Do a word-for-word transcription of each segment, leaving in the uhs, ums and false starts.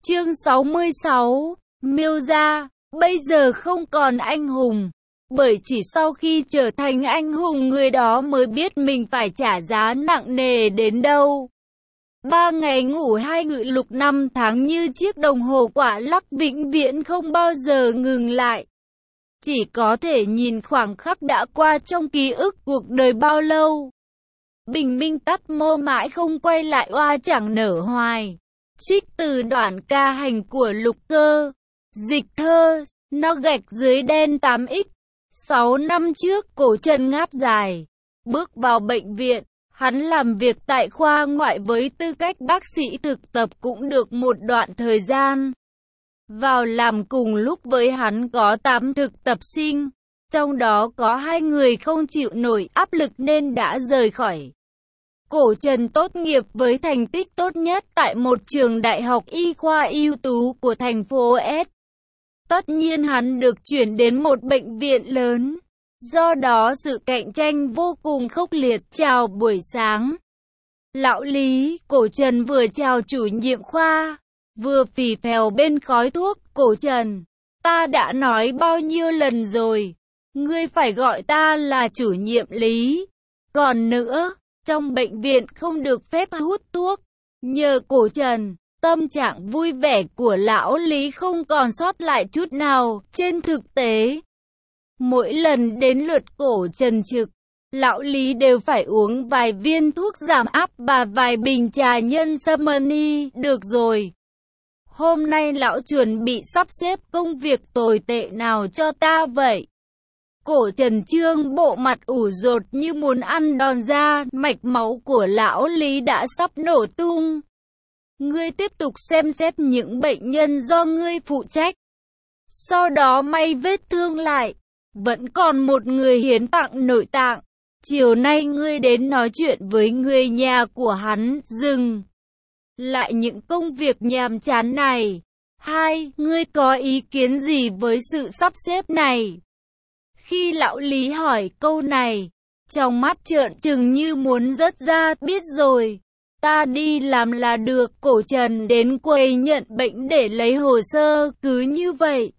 Chương sáu mươi sáu, Miêu gia, bây giờ không còn anh hùng. Bởi chỉ sau khi trở thành anh hùng người đó mới biết mình phải trả giá nặng nề đến đâu. Ba ngày ngủ hai ngự lục năm tháng như chiếc đồng hồ quả lắc vĩnh viễn không bao giờ ngừng lại. Chỉ có thể nhìn khoảng khắc đã qua trong ký ức cuộc đời bao lâu. Bình minh tắt mô mãi không quay lại oa chẳng nở hoài. Trích từ đoạn ca hành của Lục Cơ. Dịch thơ, nó gạch dưới đen tám x. Sáu năm trước Cổ Trần ngáp dài. Bước vào bệnh viện, hắn làm việc tại khoa ngoại với tư cách bác sĩ thực tập cũng được một đoạn thời gian. Vào làm cùng lúc với hắn có tám thực tập sinh. Trong đó có hai người không chịu nổi áp lực nên đã rời khỏi. Cổ Trần tốt nghiệp với thành tích tốt nhất tại một trường đại học y khoa ưu tú của thành phố S. Tất nhiên hắn được chuyển đến một bệnh viện lớn. Do đó sự cạnh tranh vô cùng khốc liệt. Chào buổi sáng. Lão Lý, Cổ Trần vừa chào chủ nhiệm khoa, vừa phì phèo bên khói thuốc. Cổ Trần, ta đã nói bao nhiêu lần rồi, ngươi phải gọi ta là chủ nhiệm Lý. Còn nữa, trong bệnh viện không được phép hút thuốc. Nhờ Cổ Trần, tâm trạng vui vẻ của lão Lý không còn sót lại chút nào. Trên thực tế, mỗi lần đến lượt Cổ Trần trực, lão Lý đều phải uống vài viên thuốc giảm áp và vài bình trà nhân sâm mani. Được rồi, hôm nay lão chuẩn bị sắp xếp công việc tồi tệ nào cho ta vậy? Cổ Trần trương bộ mặt ủ rột như muốn ăn đòn ra, mạch máu của lão Lý đã sắp nổ tung. Ngươi tiếp tục xem xét những bệnh nhân do ngươi phụ trách. Sau đó may vết thương lại. Vẫn còn một người hiến tặng nội tạng. Chiều nay ngươi đến nói chuyện với người nhà của hắn. Dừng lại những công việc nhàm chán này. Hai, ngươi có ý kiến gì với sự sắp xếp này? Khi lão Lý hỏi câu này, trong mắt trợn trừng như muốn rớt ra. Biết rồi, ta đi làm là được. Cổ Trần đến quầy nhận bệnh để lấy hồ sơ. Cứ như vậy,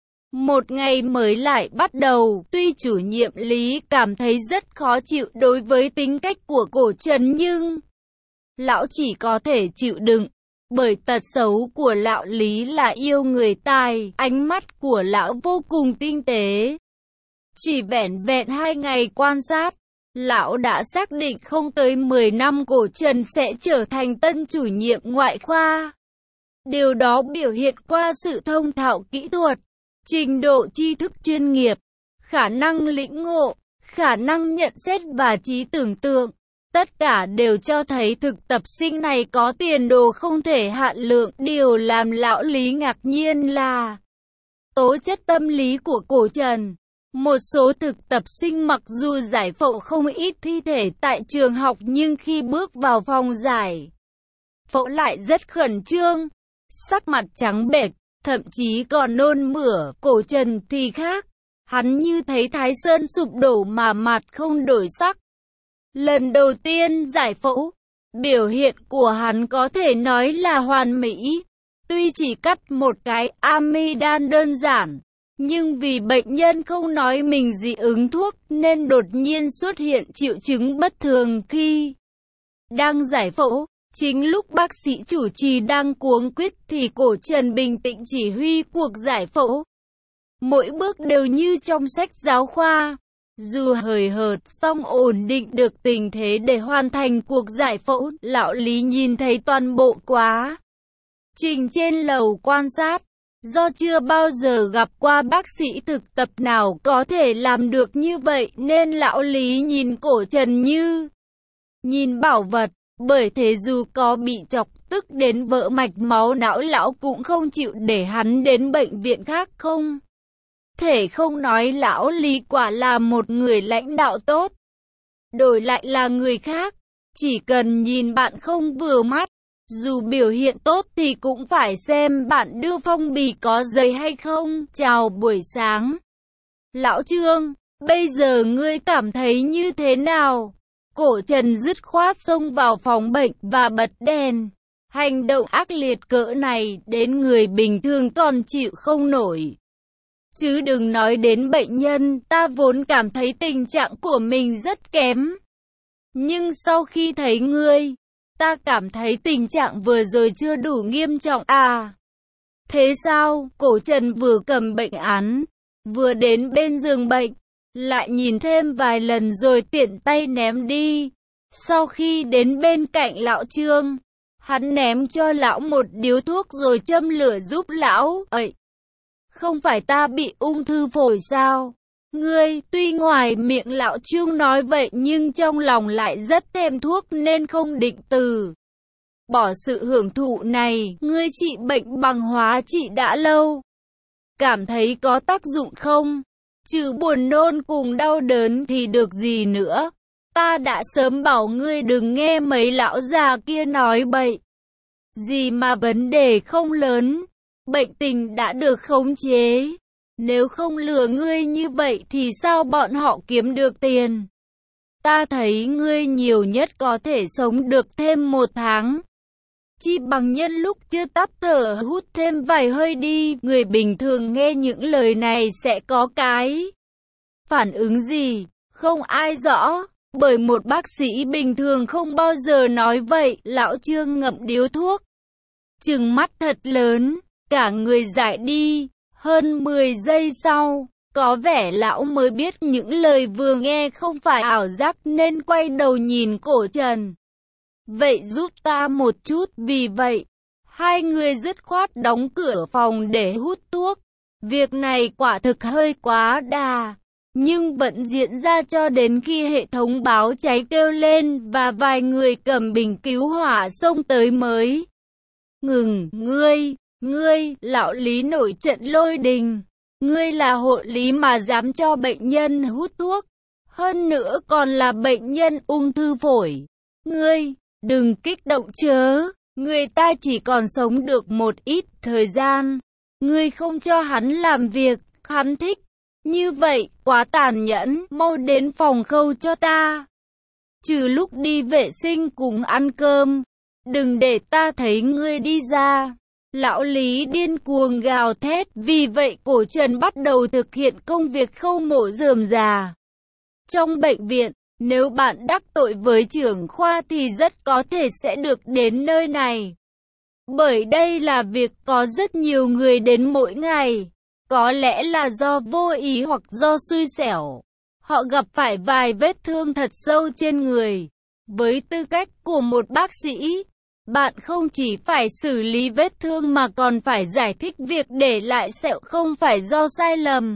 một ngày mới lại bắt đầu. Tuy chủ nhiệm Lý cảm thấy rất khó chịu đối với tính cách của Cổ Trần nhưng lão chỉ có thể chịu đựng. Bởi tật xấu của lão Lý là yêu người tài. Ánh mắt của lão vô cùng tinh tế. Chỉ vẻn vẹn hai ngày quan sát, lão đã xác định không tới mười năm Cổ Trần sẽ trở thành tân chủ nhiệm ngoại khoa. Điều đó biểu hiện qua sự thông thạo kỹ thuật, trình độ tri thức chuyên nghiệp, khả năng lĩnh ngộ, khả năng nhận xét và trí tưởng tượng. Tất cả đều cho thấy thực tập sinh này có tiền đồ không thể hạn lượng. Điều làm lão Lý ngạc nhiên là tố chất tâm lý của Cổ Trần. Một số thực tập sinh mặc dù giải phẫu không ít thi thể tại trường học nhưng khi bước vào phòng giải phẫu lại rất khẩn trương, sắc mặt trắng bệch, thậm chí còn nôn mửa. Cổ Trần thì khác, hắn như thấy Thái Sơn sụp đổ mà mặt không đổi sắc. Lần đầu tiên giải phẫu, biểu hiện của hắn có thể nói là hoàn mỹ. Tuy chỉ cắt một cái amidan đơn giản, nhưng vì bệnh nhân không nói mình dị ứng thuốc nên đột nhiên xuất hiện triệu chứng bất thường khi đang giải phẫu. Chính lúc bác sĩ chủ trì đang cuống quýt thì Cổ Trần bình tĩnh chỉ huy cuộc giải phẫu. Mỗi bước đều như trong sách giáo khoa. Dù hời hợt song ổn định được tình thế để hoàn thành cuộc giải phẫu. Lão Lý nhìn thấy toàn bộ quá trình trên lầu quan sát. Do chưa bao giờ gặp qua bác sĩ thực tập nào có thể làm được như vậy nên lão Lý nhìn Cổ Trần như nhìn bảo vật. Bởi thế dù có bị chọc tức đến vỡ mạch máu não lão cũng không chịu để hắn đến bệnh viện khác. Không thể không nói lão Lý quả là một người lãnh đạo tốt. Đổi lại là người khác, chỉ cần nhìn bạn không vừa mắt, dù biểu hiện tốt thì cũng phải xem bạn đưa phong bì có giấy hay không. Chào buổi sáng. Lão Trương, bây giờ ngươi cảm thấy như thế nào? Cổ Trần dứt khoát xông vào phòng bệnh và bật đèn. Hành động ác liệt cỡ này đến người bình thường còn chịu không nổi. Chứ đừng nói đến bệnh nhân, ta vốn cảm thấy tình trạng của mình rất kém. Nhưng sau khi thấy ngươi, ta cảm thấy tình trạng vừa rồi chưa đủ nghiêm trọng à. Thế sao? Cổ Trần vừa cầm bệnh án, vừa đến bên giường bệnh, lại nhìn thêm vài lần rồi tiện tay ném đi. Sau khi đến bên cạnh lão Trương, hắn ném cho lão một điếu thuốc rồi châm lửa giúp lão. Ấy, không phải ta bị ung thư phổi sao? Ngươi, tuy ngoài miệng lão Trương nói vậy nhưng trong lòng lại rất thèm thuốc nên không định từ bỏ sự hưởng thụ này. Ngươi trị bệnh bằng hóa trị đã lâu, cảm thấy có tác dụng không? Trừ buồn nôn cùng đau đớn thì được gì nữa? Ta đã sớm bảo ngươi đừng nghe mấy lão già kia nói bậy. Gì mà vấn đề không lớn, bệnh tình đã được khống chế. Nếu không lừa ngươi như vậy thì sao bọn họ kiếm được tiền? Ta thấy ngươi nhiều nhất có thể sống được thêm một tháng. Chi bằng nhân lúc chưa tắt thở hút thêm vài hơi đi. Người bình thường nghe những lời này sẽ có cái phản ứng gì? Không ai rõ. Bởi một bác sĩ bình thường không bao giờ nói vậy. Lão Trương ngậm điếu thuốc, trừng mắt thật lớn, cả người dại đi. Hơn mười giây sau, có vẻ lão mới biết những lời vừa nghe không phải ảo giác nên quay đầu nhìn Cổ Trần. Vậy giúp ta một chút. Vì vậy, hai người dứt khoát đóng cửa phòng để hút thuốc. Việc này quả thực hơi quá đà, nhưng vẫn diễn ra cho đến khi hệ thống báo cháy kêu lên và vài người cầm bình cứu hỏa xông tới mới ngừng. Ngươi, ngươi, lão Lý nổi trận lôi đình. Ngươi là hộ lý mà dám cho bệnh nhân hút thuốc, hơn nữa còn là bệnh nhân ung thư phổi. Ngươi, đừng kích động chớ, người ta chỉ còn sống được một ít thời gian. Ngươi không cho hắn làm việc hắn thích, như vậy quá tàn nhẫn. Mau đến phòng khâu cho ta, trừ lúc đi vệ sinh cùng ăn cơm, đừng để ta thấy ngươi đi ra. Lão Lý điên cuồng gào thét. Vì vậy Cổ Trần bắt đầu thực hiện công việc khâu mổ rườm rà trong bệnh viện. Nếu bạn đắc tội với trưởng khoa thì rất có thể sẽ được đến nơi này, bởi đây là việc có rất nhiều người đến mỗi ngày. Có lẽ là do vô ý hoặc do xui xẻo, họ gặp phải vài vết thương thật sâu trên người. Với tư cách của một bác sĩ, bạn không chỉ phải xử lý vết thương mà còn phải giải thích việc để lại sẹo không phải do sai lầm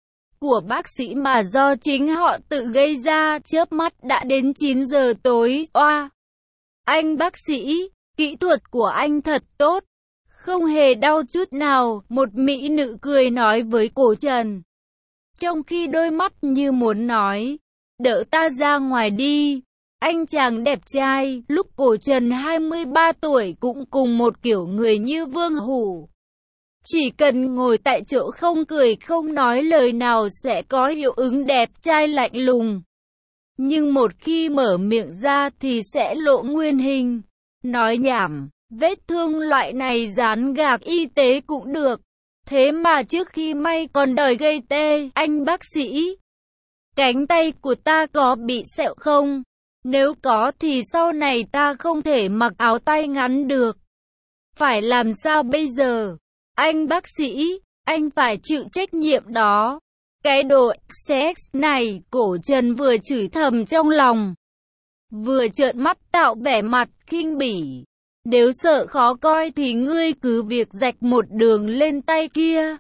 của bác sĩ mà do chính họ tự gây ra. Chớp mắt đã đến chín giờ tối. Oa, anh bác sĩ, kỹ thuật của anh thật tốt, không hề đau chút nào. Một mỹ nữ cười nói với Cổ Trần, trong khi đôi mắt như muốn nói, đỡ ta ra ngoài đi. Anh chàng đẹp trai, lúc Cổ Trần hai mươi ba tuổi cũng cùng một kiểu người như Vương Hủ. Chỉ cần ngồi tại chỗ không cười không nói lời nào sẽ có hiệu ứng đẹp trai lạnh lùng. Nhưng một khi mở miệng ra thì sẽ lộ nguyên hình. Nói nhảm, vết thương loại này dán gạc y tế cũng được. Thế mà trước khi may còn đòi gây tê. Anh bác sĩ, cánh tay của ta có bị sẹo không? Nếu có thì sau này ta không thể mặc áo tay ngắn được. Phải làm sao bây giờ? Anh bác sĩ, anh phải chịu trách nhiệm đó. Cái đồ sex này, Cổ Trần vừa chửi thầm trong lòng, vừa trợn mắt tạo vẻ mặt khinh bỉ. Nếu sợ khó coi thì ngươi cứ việc rạch một đường lên tay kia.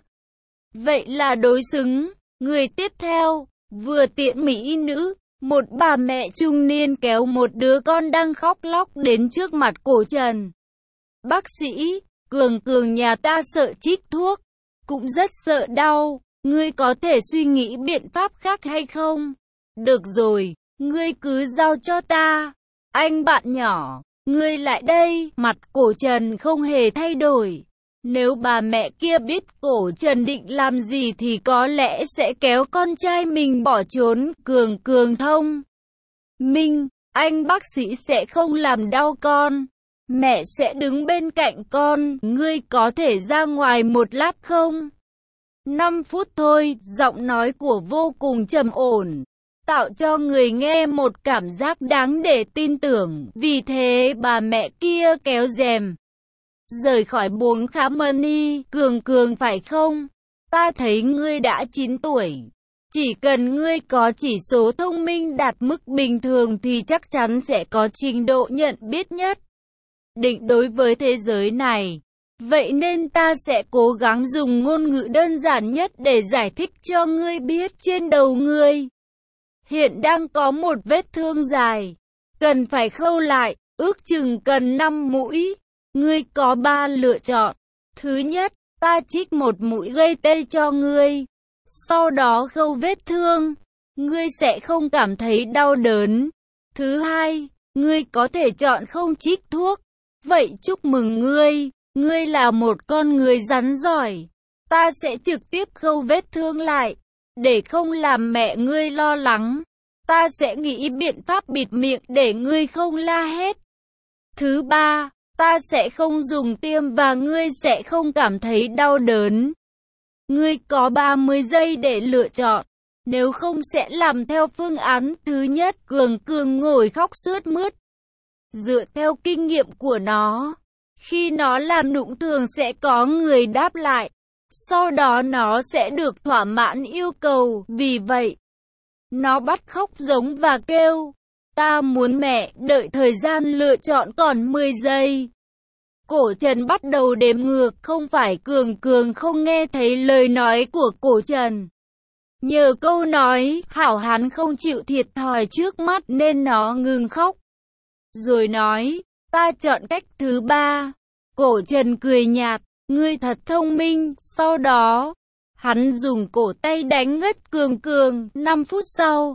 Vậy là đối xứng. Người tiếp theo, vừa tiện mỹ nữ, một bà mẹ trung niên kéo một đứa con đang khóc lóc đến trước mặt Cổ Trần. Bác sĩ, Cường Cường nhà ta sợ chích thuốc, cũng rất sợ đau. Ngươi có thể suy nghĩ biện pháp khác hay không? Được rồi, ngươi cứ giao cho ta. Anh bạn nhỏ, ngươi lại đây. Mặt Cổ Trần không hề thay đổi. Nếu bà mẹ kia biết Cổ Trần định làm gì thì có lẽ sẽ kéo con trai mình bỏ trốn. Cường Cường thông minh, anh bác sĩ sẽ không làm đau con. Mẹ sẽ đứng bên cạnh con, ngươi có thể ra ngoài một lát không? năm phút thôi, giọng nói của vô cùng trầm ổn, tạo cho người nghe một cảm giác đáng để tin tưởng. Vì thế bà mẹ kia kéo rèm rời khỏi buồng khám Mani. Cường Cường phải không? Ta thấy ngươi đã chín tuổi. Chỉ cần ngươi có chỉ số thông minh đạt mức bình thường thì chắc chắn sẽ có trình độ nhận biết nhất định đối với thế giới này. Vậy nên ta sẽ cố gắng dùng ngôn ngữ đơn giản nhất để giải thích cho ngươi biết. Trên đầu ngươi hiện đang có một vết thương dài, cần phải khâu lại, ước chừng cần năm mũi. Ngươi có ba lựa chọn. Thứ nhất, ta trích một mũi gây tê cho ngươi, sau đó khâu vết thương, ngươi sẽ không cảm thấy đau đớn. Thứ hai, ngươi có thể chọn không trích thuốc. Vậy chúc mừng ngươi, ngươi là một con người rắn giỏi. Ta sẽ trực tiếp khâu vết thương lại, để không làm mẹ ngươi lo lắng. Ta sẽ nghĩ biện pháp bịt miệng để ngươi không la hét. Thứ ba, ta sẽ không dùng tiêm và ngươi sẽ không cảm thấy đau đớn. Ngươi có ba mươi giây để lựa chọn, nếu không sẽ làm theo phương án thứ nhất. Cường Cường ngồi khóc sướt mướt. Dựa theo kinh nghiệm của nó, khi nó làm nũng thường sẽ có người đáp lại, sau đó nó sẽ được thỏa mãn yêu cầu. Vì vậy, nó bắt khóc giống và kêu, ta muốn mẹ. Đợi thời gian lựa chọn còn mười giây. Cổ Trần bắt đầu đếm ngược. Không phải Cường Cường không nghe thấy lời nói của Cổ Trần. Nhờ câu nói hảo hán không chịu thiệt thòi trước mắt nên nó ngừng khóc. Rồi nói, ta chọn cách thứ ba. Cổ Trần cười nhạt, ngươi thật thông minh. Sau đó, hắn dùng cổ tay đánh ngất Cường Cường. năm phút sau,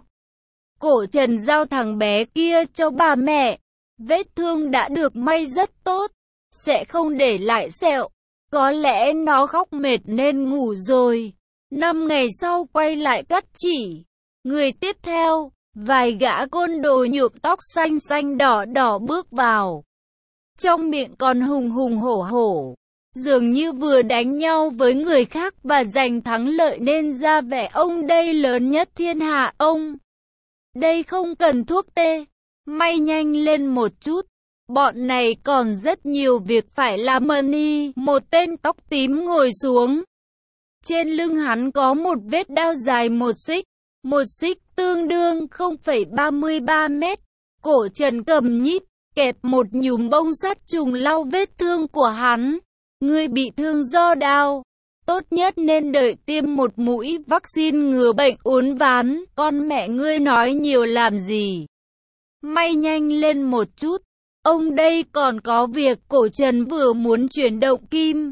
Cổ Trần giao thằng bé kia cho bà mẹ. Vết thương đã được may rất tốt, sẽ không để lại sẹo. Có lẽ nó khóc mệt nên ngủ rồi. Năm ngày sau quay lại cắt chỉ. Người tiếp theo, vài gã côn đồ nhuộm tóc xanh xanh đỏ đỏ bước vào. Trong miệng còn hùng hùng hổ hổ, dường như vừa đánh nhau với người khác và giành thắng lợi nên ra vẻ ông đây lớn nhất thiên hạ. Ông đây không cần thuốc tê, may nhanh lên một chút. Bọn này còn rất nhiều việc phải làm. Mani, một tên tóc tím ngồi xuống. Trên lưng hắn có một vết đao dài một xích. Một xích tương đương không phẩy ba mươi ba mét. Cổ Trần cầm nhíp, kẹp một nhúm bông sắt trùng lau vết thương của hắn. Ngươi bị thương do đao, tốt nhất nên đợi tiêm một mũi vaccine ngừa bệnh uốn ván. Con mẹ ngươi nói nhiều làm gì? May nhanh lên một chút. Ông đây còn có việc. Cổ Trần vừa muốn chuyển động kim,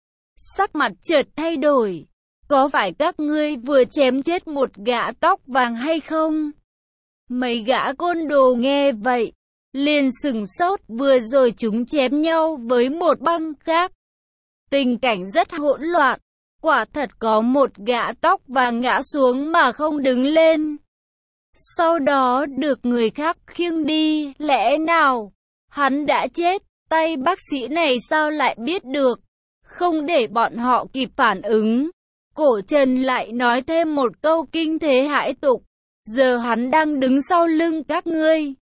sắc mặt chợt thay đổi. Có phải các ngươi vừa chém chết một gã tóc vàng hay không? Mấy gã côn đồ nghe vậy, liền sửng sốt. Vừa rồi chúng chém nhau với một băng khác. Tình cảnh rất hỗn loạn. Quả thật có một gã tóc vàng ngã xuống mà không đứng lên. Sau đó được người khác khiêng đi. Lẽ nào hắn đã chết? Tay bác sĩ này sao lại biết được? Không để bọn họ kịp phản ứng, Cổ Trần lại nói thêm một câu kinh thế hãi tục. Giờ hắn đang đứng sau lưng các ngươi.